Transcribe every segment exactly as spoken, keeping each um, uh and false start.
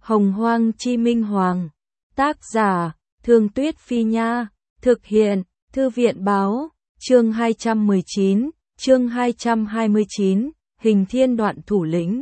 Hồng Hoang Chi Minh Hoàng. Tác giả, Thương Tuyết Phi Nha. Thực hiện, Thư viện Báo. Chương hai trăm mười chín, chương hai trăm hai mươi chín, Hình Thiên đoạn thủ lĩnh.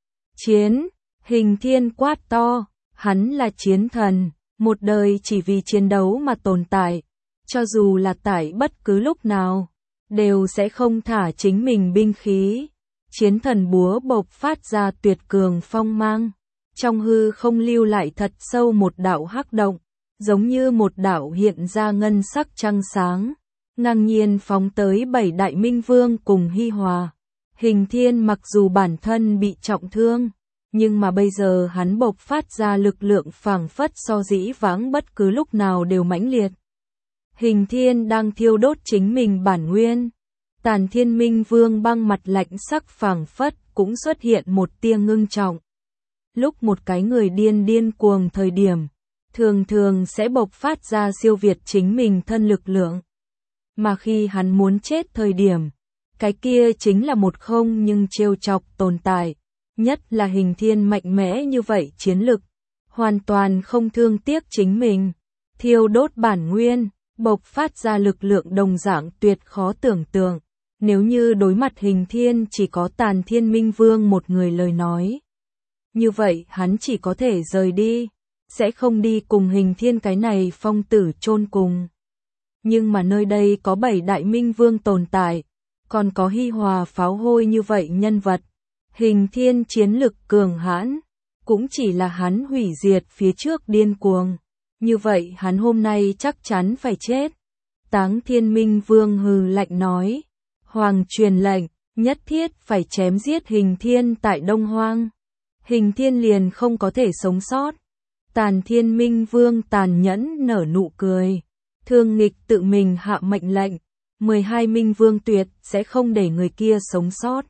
Chiến, Hình Thiên quát to, hắn là chiến thần, một đời chỉ vì chiến đấu mà tồn tại, cho dù là tại bất cứ lúc nào, đều sẽ không thả chính mình binh khí. Chiến thần búa bộc phát ra tuyệt cường phong mang, trong hư không lưu lại thật sâu một đạo hắc động, giống như một đạo hiện ra ngân sắc trăng sáng, ngang nhiên phóng tới bảy đại minh vương cùng Hi Hòa. Hình Thiên mặc dù bản thân bị trọng thương, nhưng mà bây giờ hắn bộc phát ra lực lượng phảng phất so dĩ vãng bất cứ lúc nào đều mãnh liệt. Hình Thiên đang thiêu đốt chính mình bản nguyên. Tàn Thiên Minh Vương băng mặt lạnh sắc phảng phất cũng xuất hiện một tia ngưng trọng. Lúc một cái người điên điên cuồng thời điểm, thường thường sẽ bộc phát ra siêu việt chính mình thân lực lượng. Mà khi hắn muốn chết thời điểm, cái kia chính là một không nhưng trêu chọc tồn tại. Nhất là Hình Thiên mạnh mẽ như vậy chiến lực, hoàn toàn không thương tiếc chính mình, thiêu đốt bản nguyên, bộc phát ra lực lượng đồng dạng tuyệt khó tưởng tượng. Nếu như đối mặt Hình Thiên chỉ có Tàn Thiên Minh Vương một người lời nói, như vậy hắn chỉ có thể rời đi, sẽ không đi cùng Hình Thiên cái này phong tử chôn cùng. Nhưng mà nơi đây có bảy đại minh vương tồn tại, còn có Hi Hòa pháo hôi như vậy nhân vật. Hình Thiên chiến lực cường hãn, cũng chỉ là hắn hủy diệt phía trước điên cuồng. Như vậy hắn hôm nay chắc chắn phải chết. Táng Thiên Minh Vương hừ lạnh nói. Hoàng truyền lệnh, nhất thiết phải chém giết Hình Thiên tại Đông Hoang. Hình Thiên liền không có thể sống sót. Tàn Thiên Minh Vương tàn nhẫn nở nụ cười. Thương Nghịch tự mình hạ mệnh lệnh, mười hai Minh Vương tuyệt sẽ không để người kia sống sót.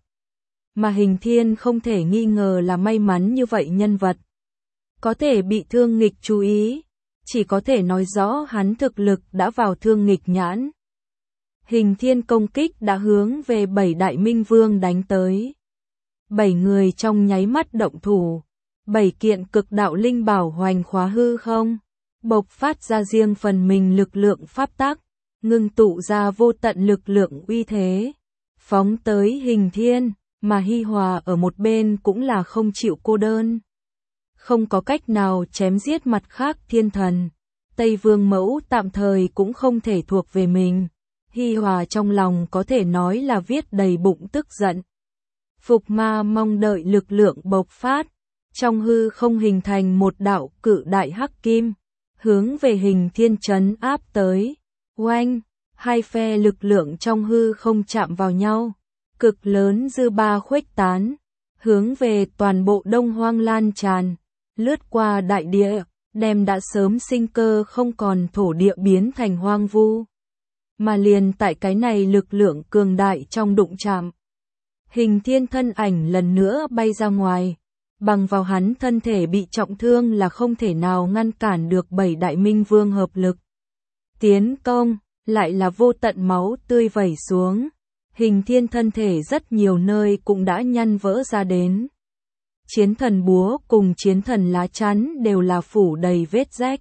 Mà Hình Thiên không thể nghi ngờ là may mắn như vậy nhân vật. Có thể bị Thương Nghịch chú ý, chỉ có thể nói rõ hắn thực lực đã vào Thương Nghịch nhãn. Hình Thiên công kích đã hướng về bảy đại minh vương đánh tới. Bảy người trong nháy mắt động thủ, bảy kiện cực đạo linh bảo hoành khóa hư không, bộc phát ra riêng phần mình lực lượng pháp tắc, ngưng tụ ra vô tận lực lượng uy thế, phóng tới Hình Thiên, mà Hi Hòa ở một bên cũng là không chịu cô đơn. Không có cách nào chém giết mặt khác thiên thần, Tây Vương Mẫu tạm thời cũng không thể thuộc về mình. Hi Hòa trong lòng có thể nói là viết đầy bụng tức giận. Phục Ma mong đợi lực lượng bộc phát, trong hư không hình thành một đạo cự đại hắc kim, hướng về Hình Thiên trấn áp tới. Oanh, hai phe lực lượng trong hư không chạm vào nhau, cực lớn dư ba khuếch tán, hướng về toàn bộ Đông Hoang lan tràn, lướt qua đại địa, đem đã sớm sinh cơ không còn thổ địa biến thành hoang vu. Mà liền tại cái này lực lượng cường đại trong đụng chạm, Hình Thiên thân ảnh lần nữa bay ra ngoài, bằng vào hắn thân thể bị trọng thương là không thể nào ngăn cản được bảy đại minh vương hợp lực. Tiến công, lại là vô tận máu tươi vẩy xuống, Hình Thiên thân thể rất nhiều nơi cũng đã nhăn vỡ ra đến. Chiến thần búa cùng chiến thần lá chắn đều là phủ đầy vết rách.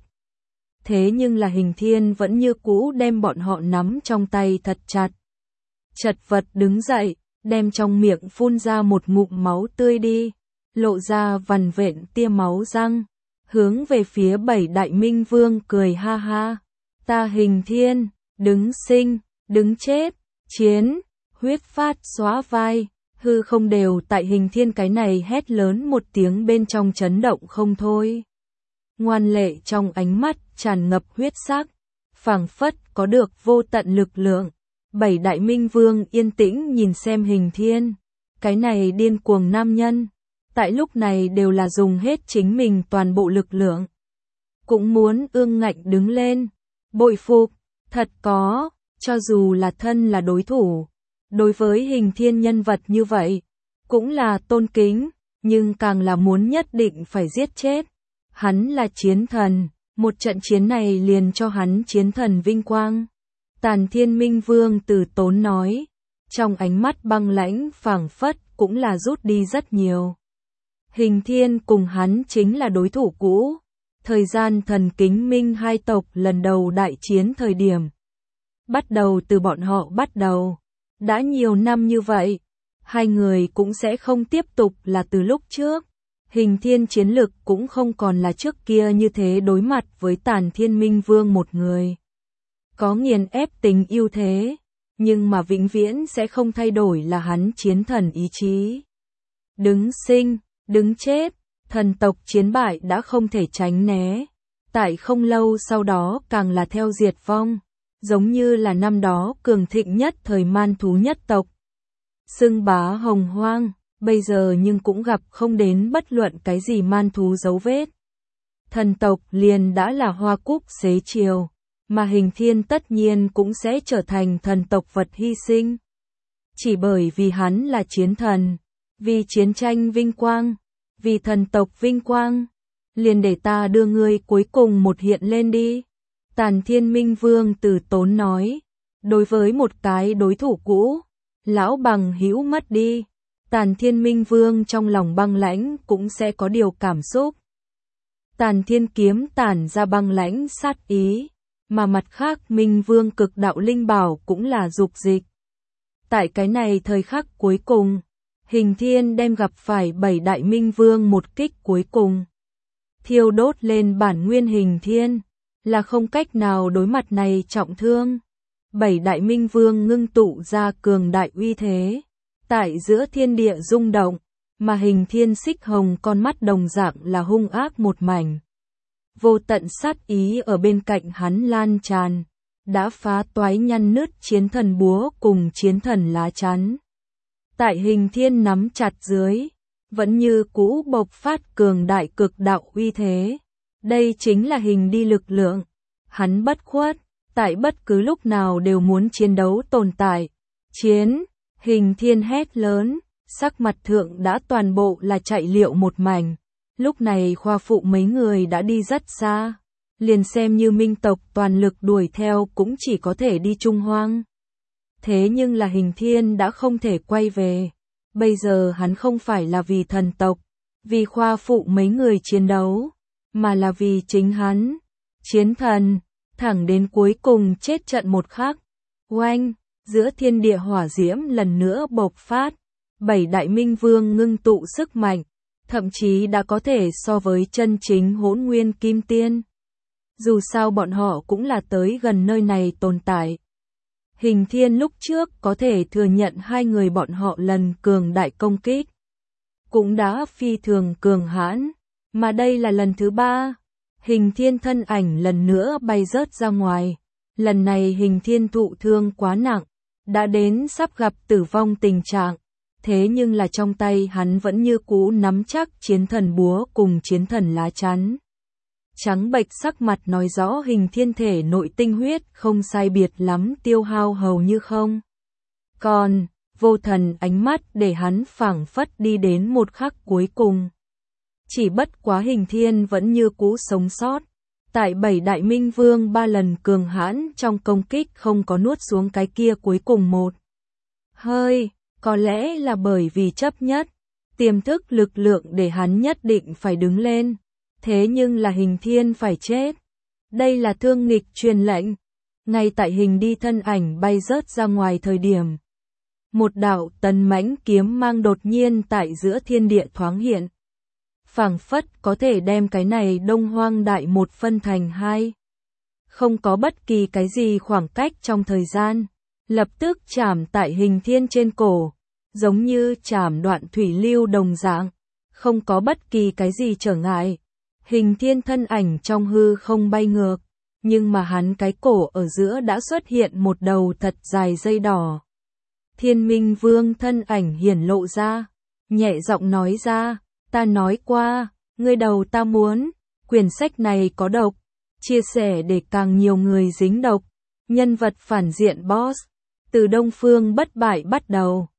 Thế nhưng là Hình Thiên vẫn như cũ đem bọn họ nắm trong tay thật chặt. Chật vật đứng dậy, đem trong miệng phun ra một ngụm máu tươi đi, lộ ra vằn vện tia máu răng, hướng về phía bảy đại minh vương cười ha ha. Ta Hình Thiên, đứng sinh, đứng chết, chiến, huyết phát xóa vai, hư không đều tại Hình Thiên cái này hét lớn một tiếng bên trong chấn động không thôi. Ngoan lệ trong ánh mắt tràn ngập huyết sắc, phảng phất có được vô tận lực lượng. Bảy đại minh vương yên tĩnh nhìn xem Hình Thiên, cái này điên cuồng nam nhân, tại lúc này đều là dùng hết chính mình toàn bộ lực lượng. Cũng muốn ương ngạnh đứng lên, bội phục, thật có, cho dù là thân là đối thủ, đối với Hình Thiên nhân vật như vậy, cũng là tôn kính, nhưng càng là muốn nhất định phải giết chết. Hắn là chiến thần, một trận chiến này liền cho hắn chiến thần vinh quang. Tàn Thiên Minh Vương từ tốn nói, trong ánh mắt băng lãnh phảng phất cũng là rút đi rất nhiều. Hình Thiên cùng hắn chính là đối thủ cũ. Thời gian Thần Kính Minh hai tộc lần đầu đại chiến thời điểm. Bắt đầu từ bọn họ bắt đầu. Đã nhiều năm như vậy, hai người cũng sẽ không tiếp tục là từ lúc trước. Hình Thiên chiến lực cũng không còn là trước kia như thế đối mặt với Tàn Thiên Minh Vương một người. Có nghiền ép tính ưu thế, nhưng mà vĩnh viễn sẽ không thay đổi là hắn chiến thần ý chí. Đứng sinh, đứng chết, thần tộc chiến bại đã không thể tránh né. Tại không lâu sau đó càng là theo diệt vong, giống như là năm đó cường thịnh nhất thời man thú nhất tộc. Xưng bá hồng hoang, bây giờ nhưng cũng gặp không đến bất luận cái gì man thú dấu vết. Thần tộc liền đã là hoa cúc xế chiều, mà Hình Thiên tất nhiên cũng sẽ trở thành thần tộc vật hy sinh. Chỉ bởi vì hắn là chiến thần, vì chiến tranh vinh quang, vì thần tộc vinh quang, liền để ta đưa ngươi cuối cùng một hiện lên đi. Tàn Thiên Minh Vương từ tốn nói, đối với một cái đối thủ cũ, lão bằng hữu mất đi, Tàn Thiên Minh Vương trong lòng băng lãnh cũng sẽ có điều cảm xúc. Tàn Thiên kiếm tản ra băng lãnh sát ý, mà mặt khác Minh Vương cực đạo linh bảo cũng là dục dịch. Tại cái này thời khắc cuối cùng, Hình Thiên đem gặp phải bảy đại Minh Vương một kích cuối cùng. Thiêu đốt lên bản nguyên Hình Thiên, là không cách nào đối mặt này trọng thương. Bảy đại Minh Vương ngưng tụ ra cường đại uy thế, tại giữa thiên địa rung động, mà Hình Thiên xích hồng con mắt đồng dạng là hung ác một mảnh. Vô tận sát ý ở bên cạnh hắn lan tràn, đã phá toái nhăn nứt chiến thần búa cùng chiến thần lá chắn. Tại Hình Thiên nắm chặt dưới, vẫn như cũ bộc phát cường đại cực đạo uy thế. Đây chính là hình đi lực lượng. Hắn bất khuất, tại bất cứ lúc nào đều muốn chiến đấu tồn tại. Chiến, Hình Thiên hét lớn, sắc mặt thượng đã toàn bộ là chạy liệu một mảnh. Lúc này khoa phụ mấy người đã đi rất xa, liền xem như minh tộc toàn lực đuổi theo cũng chỉ có thể đi Trung Hoang. Thế nhưng là Hình Thiên đã không thể quay về, bây giờ hắn không phải là vì thần tộc, vì khoa phụ mấy người chiến đấu, mà là vì chính hắn, chiến thần, thẳng đến cuối cùng chết trận một khắc. Oanh, giữa thiên địa hỏa diễm lần nữa bộc phát, bảy đại Minh Vương ngưng tụ sức mạnh, thậm chí đã có thể so với chân chính Hỗn Nguyên Kim Tiên. Dù sao bọn họ cũng là tới gần nơi này tồn tại. Hình Thiên lúc trước có thể thừa nhận hai người bọn họ lần cường đại công kích, cũng đã phi thường cường hãn, mà đây là lần thứ ba. Hình Thiên thân ảnh lần nữa bay rớt ra ngoài, lần này Hình Thiên thụ thương quá nặng, đã đến sắp gặp tử vong tình trạng. Thế nhưng là trong tay hắn vẫn như cũ nắm chắc chiến thần búa cùng chiến thần lá chắn. Trắng bệch sắc mặt nói rõ Hình Thiên thể nội tinh huyết không sai biệt lắm tiêu hao hầu như không. Còn, vô thần ánh mắt để hắn phảng phất đi đến một khắc cuối cùng. Chỉ bất quá Hình Thiên vẫn như cũ sống sót. Tại bảy đại Minh Vương ba lần cường hãn trong công kích không có nuốt xuống cái kia cuối cùng một hơi. Có lẽ là bởi vì chấp nhất, tiềm thức lực lượng để hắn nhất định phải đứng lên. Thế nhưng là Hình Thiên phải chết. Đây là thương nghịch truyền lệnh. Ngay tại Hình đi thân ảnh bay rớt ra ngoài thời điểm, một đạo tấn mãnh kiếm mang đột nhiên tại giữa thiên địa thoáng hiện. Phảng phất có thể đem cái này Đông Hoang đại một phân thành hai. Không có bất kỳ cái gì khoảng cách trong thời gian. Lập tức chạm tại Hình Thiên trên cổ, giống như chạm đoạn thủy lưu đồng dạng, không có bất kỳ cái gì trở ngại. Hình Thiên thân ảnh trong hư không bay ngược, nhưng mà hắn cái cổ ở giữa đã xuất hiện một đầu thật dài dây đỏ. Thiên Minh Vương thân ảnh hiển lộ ra, nhẹ giọng nói ra, ta nói qua, ngươi đầu ta muốn, quyển sách này có độc, chia sẻ để càng nhiều người dính độc, nhân vật phản diện boss. Từ Đông Phương bất bại bắt đầu,